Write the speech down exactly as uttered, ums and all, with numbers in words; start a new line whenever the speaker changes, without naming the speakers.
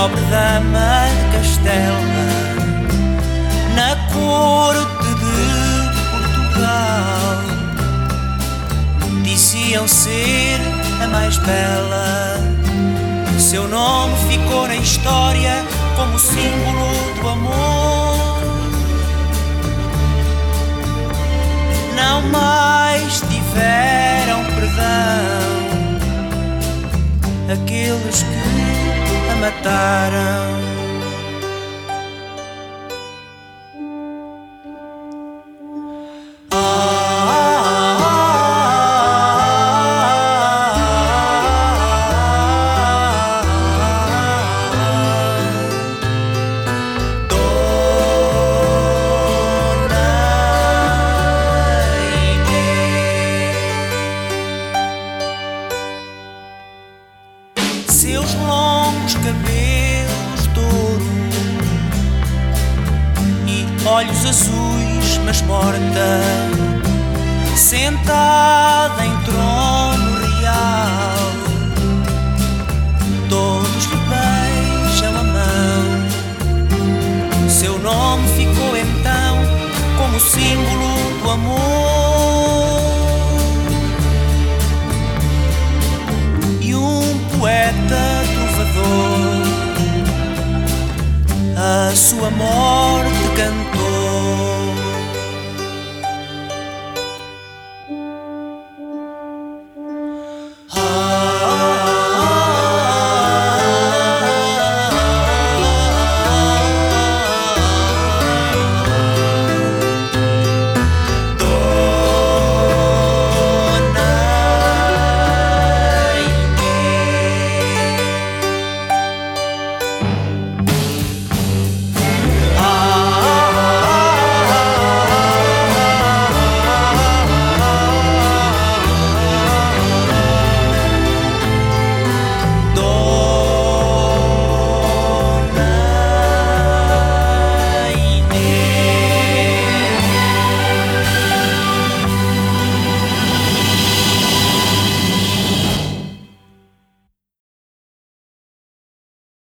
pobre dama de Castela, na corte de Portugal, diziam ser a mais bela. Seu nome ficou na história como símbolo do amor. Não mais tiveram perdão aqueles que a mataram. Seus longos cabelos de ouro e olhos azuis, mas morta, sentada em trono real, todos lhe beijam a mão. Seu nome ficou então como símbolo do amor. E um poeta trovador a sua morte cantou.